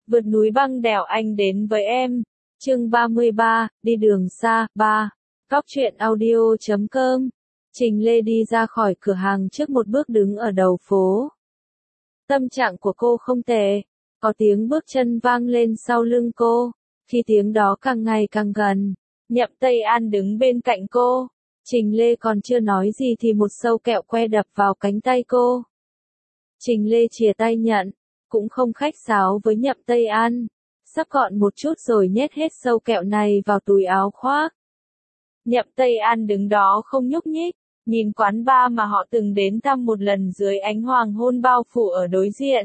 Vượt núi băng đèo anh đến với em. Chương 33, đi đường xa, 3. Góc truyện audio.com. Trình Lê đi ra khỏi cửa hàng trước một bước đứng ở đầu phố. Tâm trạng của cô không tệ. Có tiếng bước chân vang lên sau lưng cô. Khi tiếng đó càng ngày càng gần, Nhậm Tây An đứng bên cạnh cô. Trình Lê còn chưa nói gì thì một sâu kẹo que đập vào cánh tay cô. Trình Lê chìa tay nhận, cũng không khách sáo với Nhậm Tây An. Sắc gọn một chút rồi nhét hết sâu kẹo này vào túi áo khoác. Nhậm Tây An đứng đó không nhúc nhích, nhìn quán bar mà họ từng đến thăm một lần dưới ánh hoàng hôn bao phủ ở đối diện.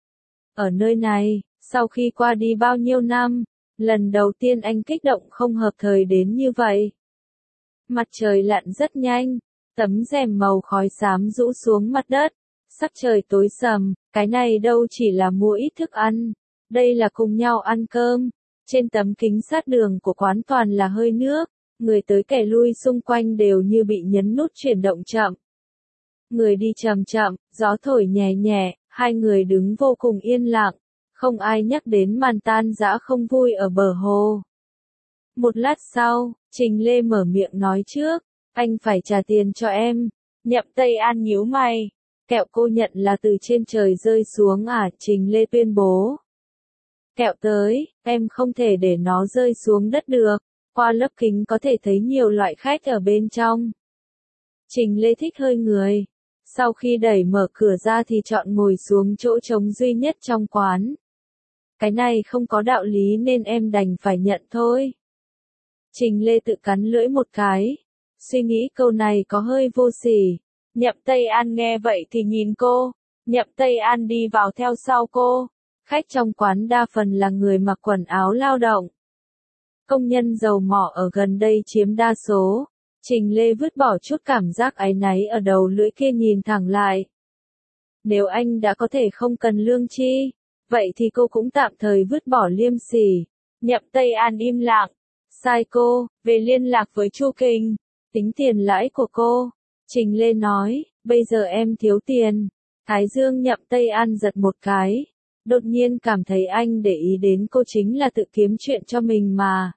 Ở nơi này, sau khi qua đi bao nhiêu năm, lần đầu tiên anh kích động không hợp thời đến như vậy. Mặt trời lặn rất nhanh, tấm rèm màu khói xám rũ xuống mặt đất, sắc trời tối sầm, cái này đâu chỉ là mua ít thức ăn, đây là cùng nhau ăn cơm. Trên tấm kính sát đường của quán toàn là hơi nước, người tới kẻ lui xung quanh đều như bị nhấn nút chuyển động chậm. Người đi chậm chậm, gió thổi nhẹ nhẹ, hai người đứng vô cùng yên lặng, không ai nhắc đến màn tan rã không vui ở bờ hồ. Một lát sau, Trình Lê mở miệng nói trước, anh phải trả tiền cho em. Nhậm Tây An nhíu mày, kẹo cô nhận là từ trên trời rơi xuống à? Trình Lê tuyên bố. Kẹo tới, em không thể để nó rơi xuống đất được, qua lớp kính có thể thấy nhiều loại khách ở bên trong. Trình Lê thích hơi người. Sau khi đẩy mở cửa ra thì chọn ngồi xuống chỗ trống duy nhất trong quán. Cái này không có đạo lý nên em đành phải nhận thôi. Trình Lê tự cắn lưỡi một cái. Suy nghĩ câu này có hơi vô sỉ. Nhậm Tây An nghe vậy thì nhìn cô. Nhậm Tây An đi vào theo sau cô. Khách trong quán đa phần là người mặc quần áo lao động. Công nhân dầu mỏ ở gần đây chiếm đa số. Trình Lê vứt bỏ chút cảm giác áy náy ở đầu lưỡi kia nhìn thẳng lại. Nếu anh đã có thể không cần lương chi, vậy thì cô cũng tạm thời vứt bỏ liêm sỉ. Nhậm Tây An im lặng. Sai cô, về liên lạc với Chu Kình, tính tiền lãi của cô. Trình Lê nói, bây giờ em thiếu tiền. Thái dương Nhậm Tây An giật một cái. Đột nhiên cảm thấy anh để ý đến cô chính là tự kiếm chuyện cho mình mà.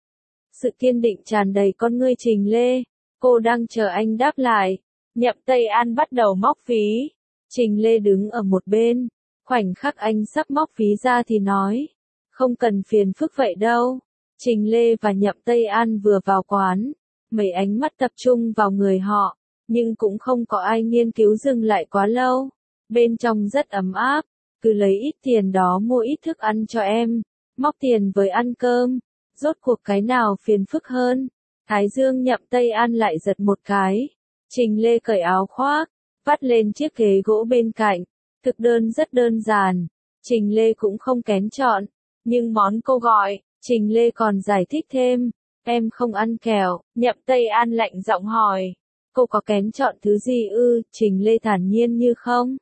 Sự kiên định tràn đầy con ngươi Trình Lê. Cô đang chờ anh đáp lại. Nhậm Tây An bắt đầu móc phí. Trình Lê đứng ở một bên. Khoảnh khắc anh sắp móc phí ra thì nói. Không cần phiền phức vậy đâu. Trình Lê và Nhậm Tây An vừa vào quán. Mấy ánh mắt tập trung vào người họ. Nhưng cũng không có ai nghiên cứu dừng lại quá lâu. Bên trong rất ấm áp. Cứ lấy ít tiền đó mua ít thức ăn cho em. Móc tiền với ăn cơm. Rốt cuộc cái nào phiền phức hơn? Thái dương Nhậm Tây An lại giật một cái. Trình Lê cởi áo khoác, vắt lên chiếc ghế gỗ bên cạnh. Thực đơn rất đơn giản. Trình Lê cũng không kén chọn. Nhưng món cô gọi, Trình Lê còn giải thích thêm. Em không ăn kẹo. Nhậm Tây An lạnh giọng hỏi. Cô có kén chọn thứ gì ư? Trình Lê thản nhiên như không.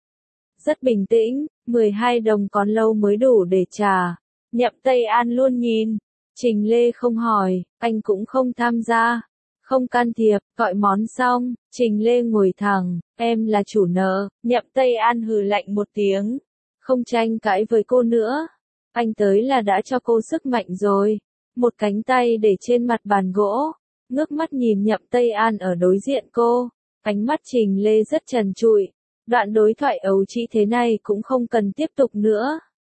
Rất bình tĩnh, 12 đồng còn lâu mới đủ để trả. Nhậm Tây An luôn nhìn. Trình Lê không hỏi, anh cũng không tham gia. Không can thiệp, gọi món xong, Trình Lê ngồi thẳng, em là chủ nợ. Nhậm Tây An hừ lạnh một tiếng. Không tranh cãi với cô nữa. Anh tới là đã cho cô sức mạnh rồi. Một cánh tay để trên mặt bàn gỗ. Ngước mắt nhìn Nhậm Tây An ở đối diện cô. Ánh mắt Trình Lê rất trần trụi. Đoạn đối thoại ấu trĩ thế này cũng không cần tiếp tục nữa.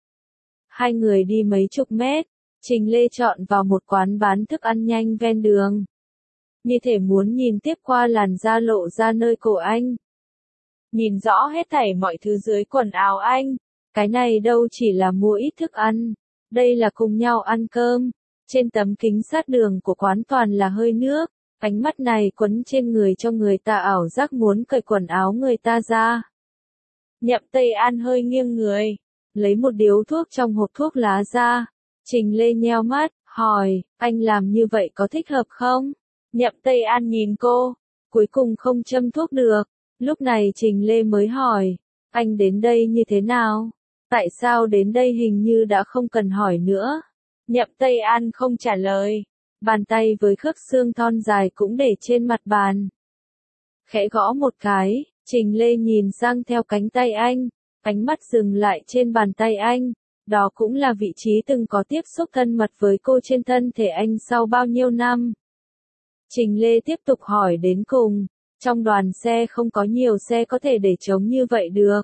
Hai người đi mấy chục mét. Trình Lê chọn vào một quán bán thức ăn nhanh ven đường. Như thể muốn nhìn tiếp qua làn da lộ ra nơi cổ anh. Nhìn rõ hết thảy mọi thứ dưới quần áo anh. Cái này đâu chỉ là mua ít thức ăn. Đây là cùng nhau ăn cơm. Trên tấm kính sát đường của quán toàn là hơi nước. Ánh mắt này quấn trên người cho người ta ảo giác muốn cởi quần áo người ta ra. Nhậm Tây An hơi nghiêng người. Lấy một điếu thuốc trong hộp thuốc lá ra. Trình Lê nheo mắt, hỏi, anh làm như vậy có thích hợp không? Nhậm Tây An nhìn cô, cuối cùng không châm thuốc được. Lúc này Trình Lê mới hỏi, anh đến đây như thế nào? Tại sao đến đây hình như đã không cần hỏi nữa? Nhậm Tây An không trả lời. Bàn tay với khớp xương thon dài cũng để trên mặt bàn. Khẽ gõ một cái, Trình Lê nhìn sang theo cánh tay anh. Ánh mắt dừng lại trên bàn tay anh. Đó cũng là vị trí từng có tiếp xúc thân mật với cô trên thân thể anh sau bao nhiêu năm. Trình Lê tiếp tục hỏi đến cùng, trong đoàn xe không có nhiều xe có thể để trống như vậy được.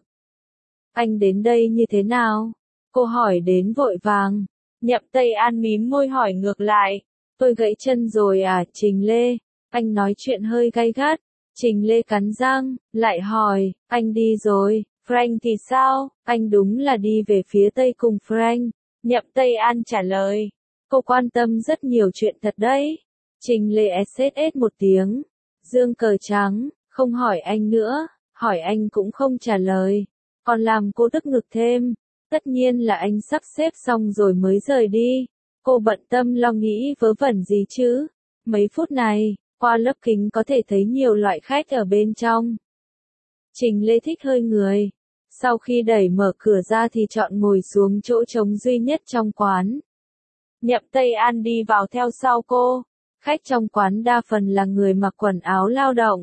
Anh đến đây như thế nào? Cô hỏi đến vội vàng. Nhậm Tây An mím môi hỏi ngược lại. Tôi gãy chân rồi à, Trình Lê? Anh nói chuyện hơi gay gắt. Trình Lê cắn răng, lại hỏi, anh đi rồi, Frank thì sao? Anh đúng là đi về phía Tây cùng Frank. Nhậm Tây An trả lời. Cô quan tâm rất nhiều chuyện thật đấy. Trình Lê SSS một tiếng. Dương cờ trắng, không hỏi anh nữa, hỏi anh cũng không trả lời. Còn làm cô tức ngực thêm. Tất nhiên là anh sắp xếp xong rồi mới rời đi. Cô bận tâm lo nghĩ vớ vẩn gì chứ. Mấy phút này, qua lớp kính có thể thấy nhiều loại khách ở bên trong. Trình Lê thích hơi người. Sau khi đẩy mở cửa ra thì chọn ngồi xuống chỗ trống duy nhất trong quán. Nhậm Tây An đi vào theo sau cô. Khách trong quán đa phần là người mặc quần áo lao động.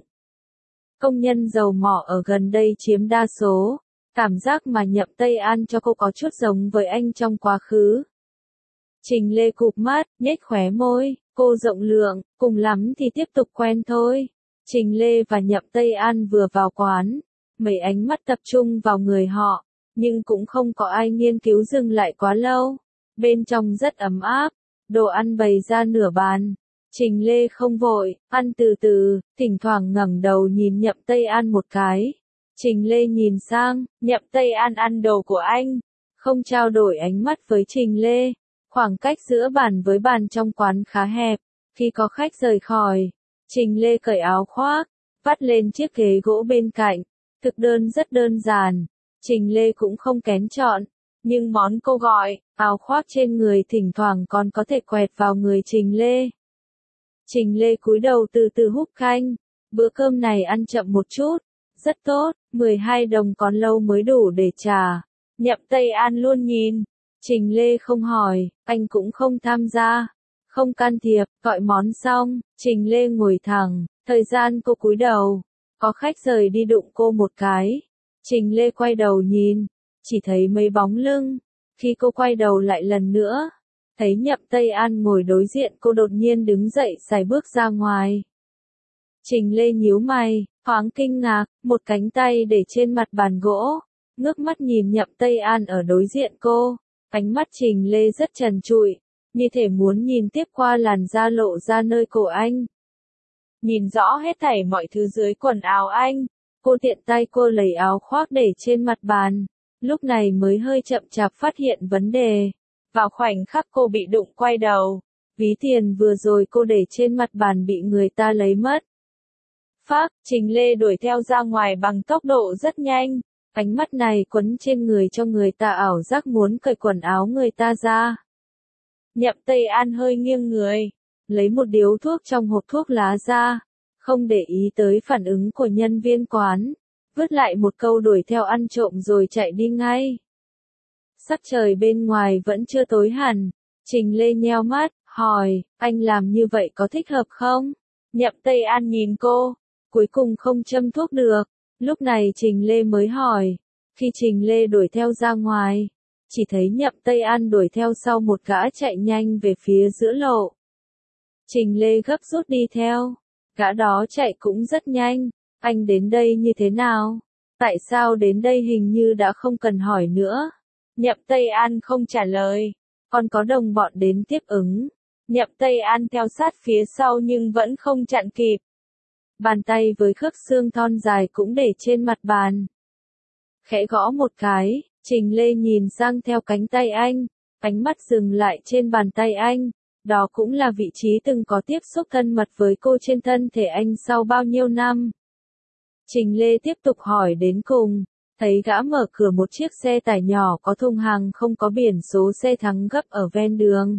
Công nhân dầu mỏ ở gần đây chiếm đa số. Cảm giác mà Nhậm Tây An cho cô có chút giống với anh trong quá khứ. Trình Lê cụp mắt, nhếch khóe môi, cô rộng lượng, cùng lắm thì tiếp tục quen thôi. Trình Lê và Nhậm Tây An vừa vào quán, mấy ánh mắt tập trung vào người họ, nhưng cũng không có ai nghiên cứu dừng lại quá lâu. Bên trong rất ấm áp, đồ ăn bày ra nửa bàn. Trình Lê không vội, ăn từ từ, thỉnh thoảng ngẩng đầu nhìn Nhậm Tây An một cái. Trình Lê nhìn sang, Nhậm Tây An ăn đồ của anh, không trao đổi ánh mắt với Trình Lê. Khoảng cách giữa bàn với bàn trong quán khá hẹp. Khi có khách rời khỏi, Trình Lê cởi áo khoác, vắt lên chiếc ghế gỗ bên cạnh. Thực đơn rất đơn giản, Trình Lê cũng không kén chọn. Nhưng món cô gọi, áo khoác trên người thỉnh thoảng còn có thể quẹt vào người Trình Lê. Trình Lê cúi đầu từ từ húp canh. Bữa cơm này ăn chậm một chút. Rất tốt, 12 đồng còn lâu mới đủ để trả. Nhậm Tây An luôn nhìn. Trình Lê không hỏi, anh cũng không tham gia. Không can thiệp, gọi món xong, Trình Lê ngồi thẳng, thời gian cô cúi đầu. Có khách rời đi đụng cô một cái. Trình Lê quay đầu nhìn, chỉ thấy mấy bóng lưng. Khi cô quay đầu lại lần nữa, thấy Nhậm Tây An ngồi đối diện cô đột nhiên đứng dậy sải bước ra ngoài. Trình Lê nhíu mày, thoáng kinh ngạc, một cánh tay để trên mặt bàn gỗ, ngước mắt nhìn Nhậm Tây An ở đối diện cô. Ánh mắt Trình Lê rất trần trụi, như thể muốn nhìn tiếp qua làn da lộ ra nơi cổ anh. Nhìn rõ hết thảy mọi thứ dưới quần áo anh, cô tiện tay cô lấy áo khoác để trên mặt bàn, lúc này mới hơi chậm chạp phát hiện vấn đề. Vào khoảnh khắc cô bị đụng quay đầu, ví tiền vừa rồi cô để trên mặt bàn bị người ta lấy mất. Phác, Trình Lê đuổi theo ra ngoài bằng tốc độ rất nhanh. Ánh mắt này quấn trên người cho người ta ảo giác muốn cởi quần áo người ta ra. Nhậm Tây An hơi nghiêng người, lấy một điếu thuốc trong hộp thuốc lá ra, không để ý tới phản ứng của nhân viên quán, vứt lại một câu đuổi theo ăn trộm rồi chạy đi ngay. Sắc trời bên ngoài vẫn chưa tối hẳn, Trình Lê nheo mắt, hỏi, anh làm như vậy có thích hợp không? Nhậm Tây An nhìn cô, cuối cùng không châm thuốc được. Lúc này Trình Lê mới hỏi, khi Trình Lê đuổi theo ra ngoài, chỉ thấy Nhậm Tây An đuổi theo sau một gã chạy nhanh về phía giữa lộ. Trình Lê gấp rút đi theo, gã đó chạy cũng rất nhanh, anh đến đây như thế nào? Tại sao đến đây hình như đã không cần hỏi nữa? Nhậm Tây An không trả lời, còn có đồng bọn đến tiếp ứng. Nhậm Tây An theo sát phía sau nhưng vẫn không chặn kịp. Bàn tay với khớp xương thon dài cũng để trên mặt bàn. Khẽ gõ một cái, Trình Lê nhìn sang theo cánh tay anh, ánh mắt dừng lại trên bàn tay anh. Đó cũng là vị trí từng có tiếp xúc thân mật với cô trên thân thể anh sau bao nhiêu năm. Trình Lê tiếp tục hỏi đến cùng, thấy gã mở cửa một chiếc xe tải nhỏ có thùng hàng không có biển số xe thắng gấp ở ven đường.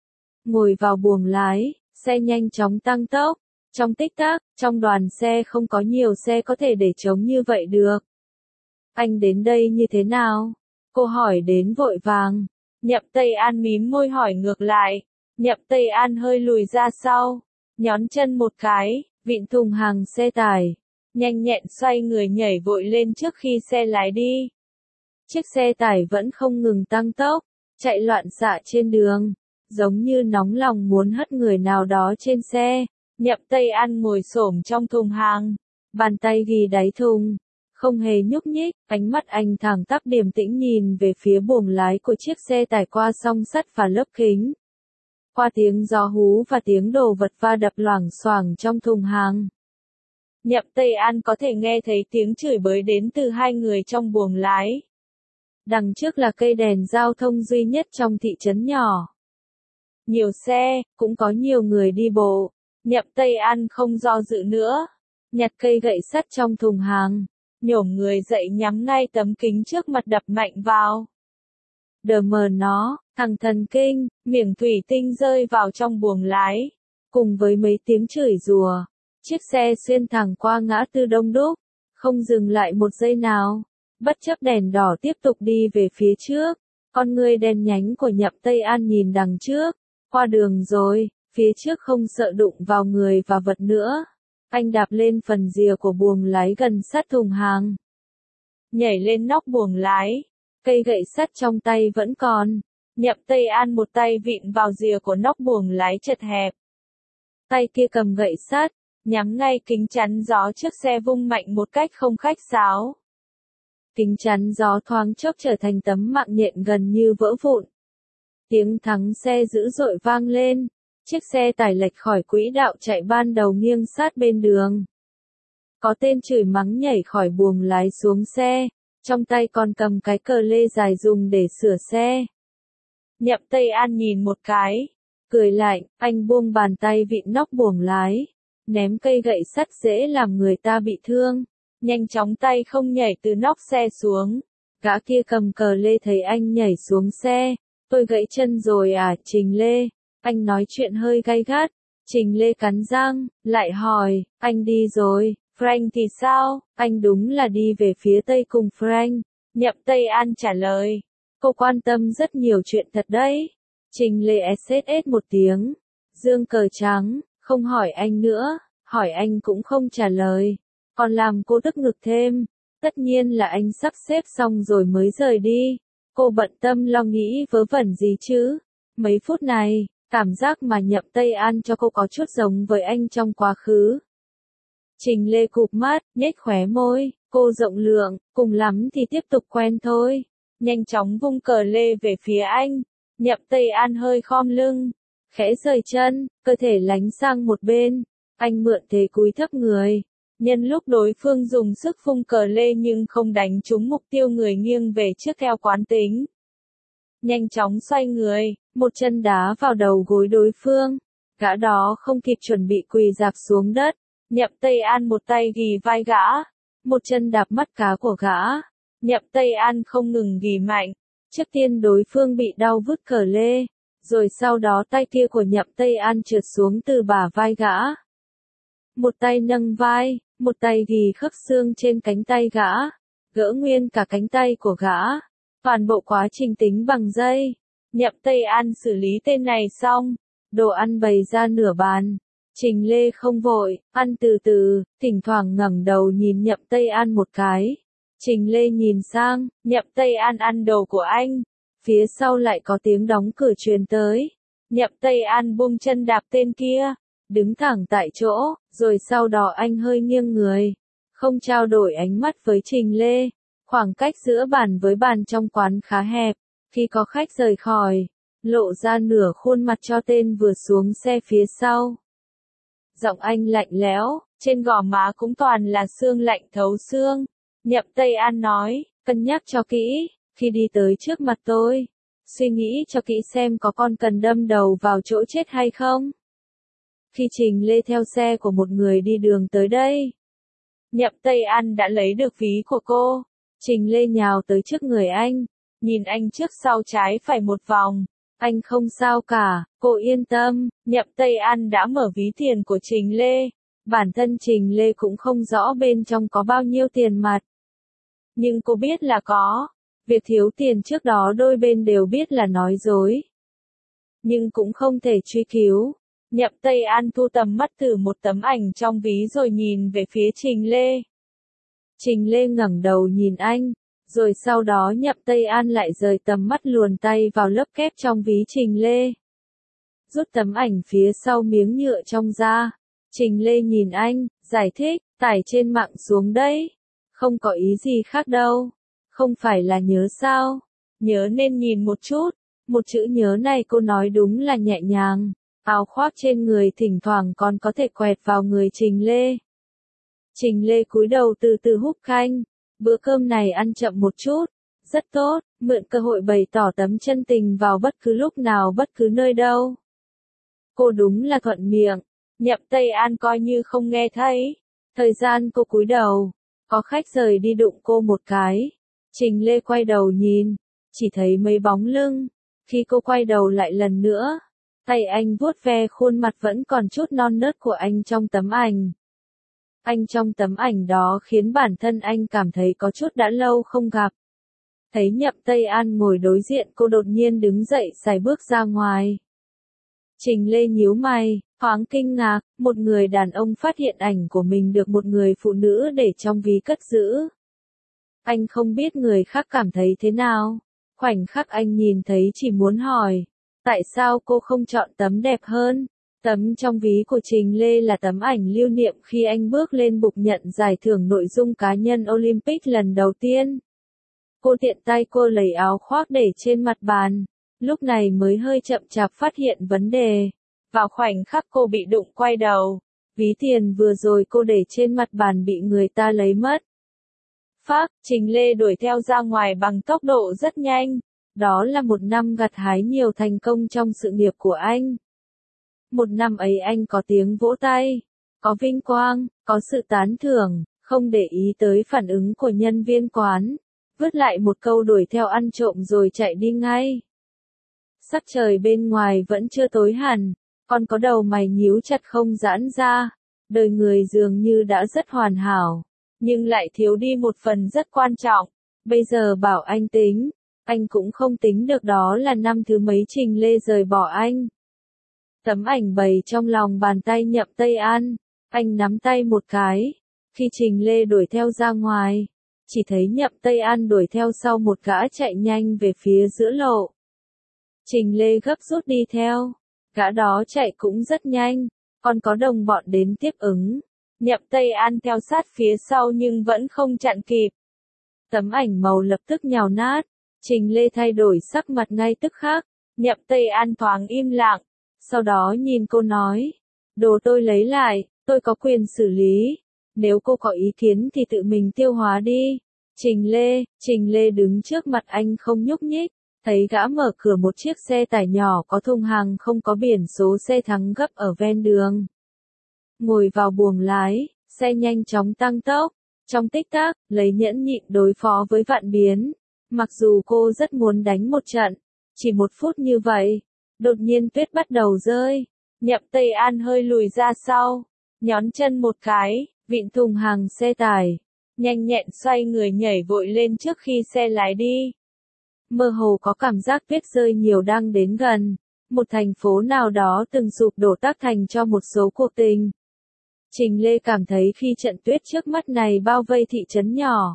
Ngồi vào buồng lái, xe nhanh chóng tăng tốc. Trong tích tắc, trong đoàn xe không có nhiều xe có thể để trống như vậy được. Anh đến đây như thế nào? Cô hỏi đến vội vàng. Nhậm Tây An mím môi hỏi ngược lại. Nhậm Tây An hơi lùi ra sau, nhón chân một cái, vịn thùng hàng xe tải, nhanh nhẹn xoay người nhảy vội lên trước khi xe lái đi. Chiếc xe tải vẫn không ngừng tăng tốc, chạy loạn xạ trên đường, giống như nóng lòng muốn hất người nào đó trên xe. Nhậm Tây An ngồi xổm trong thùng hàng, bàn tay ghi đáy thùng, không hề nhúc nhích, ánh mắt anh thẳng tắp điềm tĩnh nhìn về phía buồng lái của chiếc xe tải qua song sắt và lớp kính. Qua tiếng gió hú và tiếng đồ vật va đập loảng xoảng trong thùng hàng. Nhậm Tây An có thể nghe thấy tiếng chửi bới đến từ hai người trong buồng lái. Đằng trước là cây đèn giao thông duy nhất trong thị trấn nhỏ. Nhiều xe, cũng có nhiều người đi bộ. Nhậm Tây An không do dự nữa, nhặt cây gậy sắt trong thùng hàng, nhổm người dậy nhắm ngay tấm kính trước mặt đập mạnh vào. Đờ mờ nó, thằng thần kinh, miệng thủy tinh rơi vào trong buồng lái, cùng với mấy tiếng chửi rủa. Chiếc xe xuyên thẳng qua ngã tư đông đúc, không dừng lại một giây nào, bất chấp đèn đỏ tiếp tục đi về phía trước. Con ngươi đen nhánh của Nhậm Tây An nhìn đằng trước, qua đường rồi, phía trước không sợ đụng vào người và vật nữa. Anh đạp lên phần rìa của buồng lái gần sát thùng hàng. Nhảy lên nóc buồng lái, cây gậy sắt trong tay vẫn còn. Nhậm Tây An một tay vịn vào rìa của nóc buồng lái chật hẹp. Tay kia cầm gậy sắt, nhắm ngay kính chắn gió trước xe vung mạnh một cách không khách sáo. Kính chắn gió thoáng chốc trở thành tấm mạng nhện gần như vỡ vụn. Tiếng thắng xe dữ dội vang lên, chiếc xe tải lệch khỏi quỹ đạo chạy ban đầu nghiêng sát bên đường. Có tên chửi mắng nhảy khỏi buồng lái xuống xe, trong tay còn cầm cái cờ lê dài dùng để sửa xe. Nhậm Tây An nhìn một cái, cười lạnh, anh buông bàn tay vịn nóc buồng lái, ném cây gậy sắt dễ làm người ta bị thương, nhanh chóng tay không nhảy từ nóc xe xuống. Gã kia cầm cờ lê thấy anh nhảy xuống xe, tôi gãy chân rồi à, Trình Lê? Anh nói chuyện hơi gay gắt. Trình Lê cắn răng, lại hỏi, anh đi rồi, Frank thì sao? Anh đúng là đi về phía tây cùng Frank. Nhậm Tây An trả lời, cô quan tâm rất nhiều chuyện thật đấy. Trình Lê SSS một tiếng, dương cờ trắng, không hỏi anh nữa, hỏi anh cũng không trả lời, còn làm cô tức ngực thêm. Tất nhiên là anh sắp xếp xong rồi mới rời đi. Cô bận tâm lo nghĩ vớ vẩn gì chứ? Mấy phút này, cảm giác mà Nhậm Tây An cho cô có chút giống với anh trong quá khứ. Trình Lê cụp mắt, nhếch khóe môi, cô rộng lượng, cùng lắm thì tiếp tục quen thôi. Nhanh chóng vung cờ lê về phía anh. Nhậm Tây An hơi khom lưng, khẽ giơ chân, cơ thể lánh sang một bên. Anh mượn thế cúi thấp người. Nhân lúc đối phương dùng sức vung cờ lê nhưng không đánh trúng mục tiêu, người nghiêng về trước theo quán tính. Nhanh chóng xoay người, một chân đá vào đầu gối đối phương. Gã đó không kịp chuẩn bị quỳ rạp xuống đất. Nhậm Tây An một tay ghì vai gã, một chân đạp mắt cá của gã. Nhậm Tây An không ngừng ghì mạnh. Trước tiên đối phương bị đau vứt cờ lê, rồi sau đó tay kia của Nhậm Tây An trượt xuống từ bả vai gã. Một tay nâng vai, một tay ghì khớp xương trên cánh tay gã, gỡ nguyên cả cánh tay của gã. Toàn bộ quá trình tính bằng giây. Nhậm Tây An xử lý tên này xong, đồ ăn bày ra nửa bàn. Trình Lê không vội, ăn từ từ, thỉnh thoảng ngẩng đầu nhìn Nhậm Tây An một cái. Trình Lê nhìn sang, Nhậm Tây An ăn đồ của anh. Phía sau lại có tiếng đóng cửa truyền tới. Nhậm Tây An buông chân đạp tên kia, đứng thẳng tại chỗ, rồi sau đó anh hơi nghiêng người, không trao đổi ánh mắt với Trình Lê. Khoảng cách giữa bàn với bàn trong quán khá hẹp, khi có khách rời khỏi, lộ ra nửa khuôn mặt cho tên vừa xuống xe phía sau. Giọng anh lạnh lẽo, trên gò má cũng toàn là xương lạnh thấu xương. Nhậm Tây An nói, cân nhắc cho kỹ, khi đi tới trước mặt tôi, suy nghĩ cho kỹ xem có con cần đâm đầu vào chỗ chết hay không. Khi Trình Lê theo xe của một người đi đường tới đây, Nhậm Tây An đã lấy được ví của cô. Trình Lê nhào tới trước người anh, nhìn anh trước sau trái phải một vòng. Anh không sao cả, cô yên tâm. Nhậm Tây An đã mở ví tiền của Trình Lê. Bản thân Trình Lê cũng không rõ bên trong có bao nhiêu tiền mặt, nhưng cô biết là có. Việc thiếu tiền trước đó đôi bên đều biết là nói dối, nhưng cũng không thể truy cứu. Nhậm Tây An thu tầm mắt từ một tấm ảnh trong ví rồi nhìn về phía Trình Lê. Trình Lê ngẩng đầu nhìn anh, Rồi sau đó Nhậm Tây An lại rời tầm mắt luồn tay vào lớp kép trong ví Trình Lê. Rút tấm ảnh phía sau miếng nhựa trong ra. Trình Lê nhìn anh, giải thích, tải trên mạng xuống đấy. Không có ý gì khác đâu. Không phải là nhớ sao? Nhớ nên nhìn một chút. Một chữ nhớ này cô nói đúng là nhẹ nhàng. Áo khoác trên người thỉnh thoảng còn có thể quẹt vào người Trình Lê. Trình Lê cúi đầu từ từ húp canh. Bữa cơm này ăn chậm một chút. Rất tốt, mượn cơ hội bày tỏ tấm chân tình vào bất cứ lúc nào bất cứ nơi đâu. Cô đúng là thuận miệng. Nhậm Tây An coi như không nghe thấy. Thời gian cô cúi đầu. Có khách rời đi đụng cô một cái. Trình Lê quay đầu nhìn. Chỉ thấy mấy bóng lưng. Khi cô quay đầu lại lần nữa. Tay anh vuốt ve khuôn mặt vẫn còn chút non nớt của anh trong tấm ảnh. Anh trong tấm ảnh đó khiến bản thân anh cảm thấy có chút đã lâu không gặp. Thấy Nhậm Tây An ngồi đối diện cô đột nhiên đứng dậy sải bước ra ngoài. Trình Lê nhíu mày, thoáng kinh ngạc, một người đàn ông phát hiện ảnh của mình được một người phụ nữ để trong ví cất giữ. Anh không biết người khác cảm thấy thế nào. Khoảnh khắc anh nhìn thấy chỉ muốn hỏi, tại sao cô không chọn tấm đẹp hơn? Tấm trong ví của Trình Lê là tấm ảnh lưu niệm khi anh bước lên bục nhận giải thưởng nội dung cá nhân Olympic lần đầu tiên. Cô tiện tay cô lấy áo khoác để trên mặt bàn, lúc này mới hơi chậm chạp phát hiện vấn đề. Vào khoảnh khắc cô bị đụng quay đầu, ví tiền vừa rồi cô để trên mặt bàn bị người ta lấy mất. Phác, Trình Lê đuổi theo ra ngoài bằng tốc độ rất nhanh. Đó là một năm gặt hái nhiều thành công trong sự nghiệp của anh. Một năm ấy anh có tiếng vỗ tay, có vinh quang, có sự tán thưởng, không để ý tới phản ứng của nhân viên quán. Vứt lại một câu đuổi theo ăn trộm rồi chạy đi ngay. Sắc trời bên ngoài vẫn chưa tối hẳn, còn có đầu mày nhíu chặt không giãn ra. Đời người dường như đã rất hoàn hảo, nhưng lại thiếu đi một phần rất quan trọng. Bây giờ bảo anh tính, anh cũng không tính được đó là năm thứ mấy Trình Lê rời bỏ anh. Tấm ảnh bày trong lòng bàn tay Nhậm Tây An, anh nắm tay một cái. Khi Trình Lê đuổi theo ra ngoài, chỉ thấy Nhậm Tây An đuổi theo sau một gã chạy nhanh về phía giữa lộ. Trình Lê gấp rút đi theo, gã đó chạy cũng rất nhanh, còn có đồng bọn đến tiếp ứng. Nhậm Tây An theo sát phía sau nhưng vẫn không chặn kịp. Tấm ảnh màu lập tức nhào nát, Trình Lê thay đổi sắc mặt ngay tức khắc. Nhậm Tây An thoáng im lặng, sau đó nhìn cô nói, đồ tôi lấy lại, tôi có quyền xử lý. Nếu cô có ý kiến thì tự mình tiêu hóa đi. Trình Lê đứng trước mặt anh không nhúc nhích, thấy gã mở cửa một chiếc xe tải nhỏ có thùng hàng không có biển số xe thắng gấp ở ven đường. Ngồi vào buồng lái, xe nhanh chóng tăng tốc, trong tích tắc, lấy nhẫn nhịn đối phó với vạn biến. Mặc dù cô rất muốn đánh một trận, chỉ một phút như vậy, đột nhiên tuyết bắt đầu rơi. Nhậm Tây An hơi lùi ra sau, nhón chân một cái, vịn thùng hàng xe tải, nhanh nhẹn xoay người nhảy vội lên trước khi xe lái đi. Mơ hồ có cảm giác tuyết rơi nhiều đang đến gần, một thành phố nào đó từng sụp đổ tác thành cho một số cuộc tình. Trình Lê cảm thấy khi trận tuyết trước mắt này bao vây thị trấn nhỏ,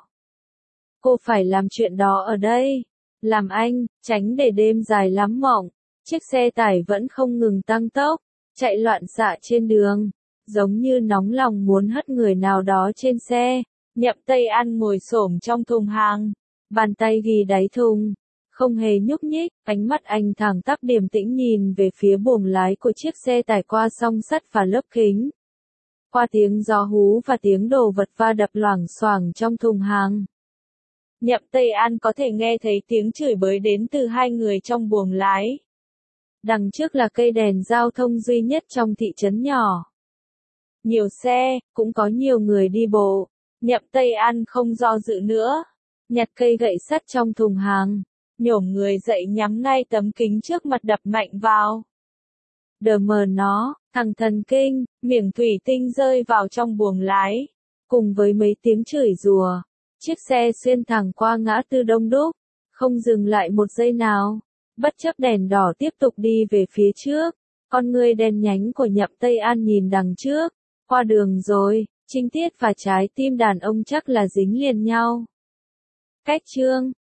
cô phải làm chuyện đó ở đây, làm anh, tránh để đêm dài lắm mộng. Chiếc xe tải vẫn không ngừng tăng tốc, chạy loạn xạ trên đường, giống như nóng lòng muốn hất người nào đó trên xe. Nhậm Tây An ngồi xổm trong thùng hàng, bàn tay ghi đáy thùng, không hề nhúc nhích, ánh mắt anh thẳng tắp điềm tĩnh nhìn về phía buồng lái của chiếc xe tải qua song sắt và lớp kính. Qua tiếng gió hú và tiếng đồ vật va đập loảng xoảng trong thùng hàng, Nhậm Tây An có thể nghe thấy tiếng chửi bới đến từ hai người trong buồng lái. Đằng trước là cây đèn giao thông duy nhất trong thị trấn nhỏ. Nhiều xe, cũng có nhiều người đi bộ. Nhậm Tây An không do dự nữa, nhặt cây gậy sắt trong thùng hàng, nhổm người dậy nhắm ngay tấm kính trước mặt đập mạnh vào. Đờ mờ nó, thằng thần kinh, miếng thủy tinh rơi vào trong buồng lái, cùng với mấy tiếng chửi rủa. Chiếc xe xuyên thẳng qua ngã tư đông đúc, không dừng lại một giây nào, bất chấp đèn đỏ tiếp tục đi về phía trước. Con người đen nhánh của Nhậm Tây An nhìn đằng trước, qua đường rồi, Trinh Tiết và trái tim đàn ông chắc là dính liền nhau. Cách chương